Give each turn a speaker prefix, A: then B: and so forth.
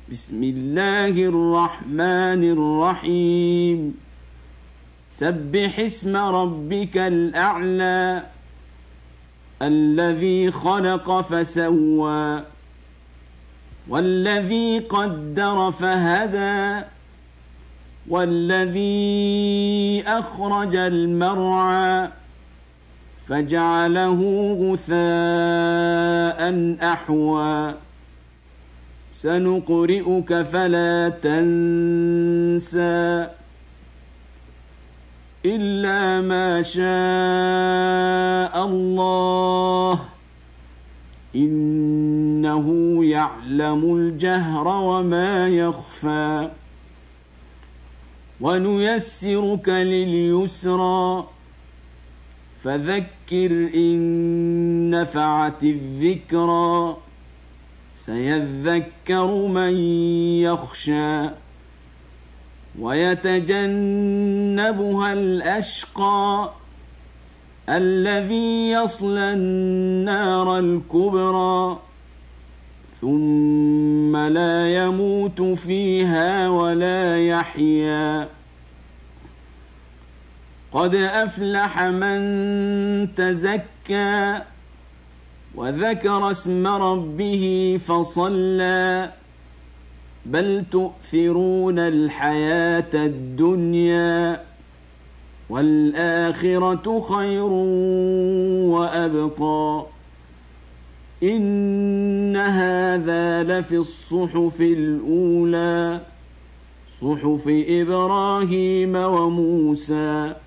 A: بسم الله الرحمن الرحيم سبح اسم ربك الأعلى الذي خلق فسوى والذي قدر فهدى والذي أخرج المرعى فجعله غثاء أحوى سنقرئك فلا تنسى إلا ما شاء الله إنه يعلم الجهر وما يخفى ونيسرك لليسرى فذكر إن نفعت الذكرى سيذكر من يخشى ويتجنبها الأشقى الذي يصلى النار الكبرى ثم لا يموت فيها ولا يحيا قد أفلح من تزكى وذكر اسم ربه فصلى بل تؤثرون الحياة الدنيا والآخرة خير وأبقى إن هذا لفي الصحف الأولى صحف إبراهيم وموسى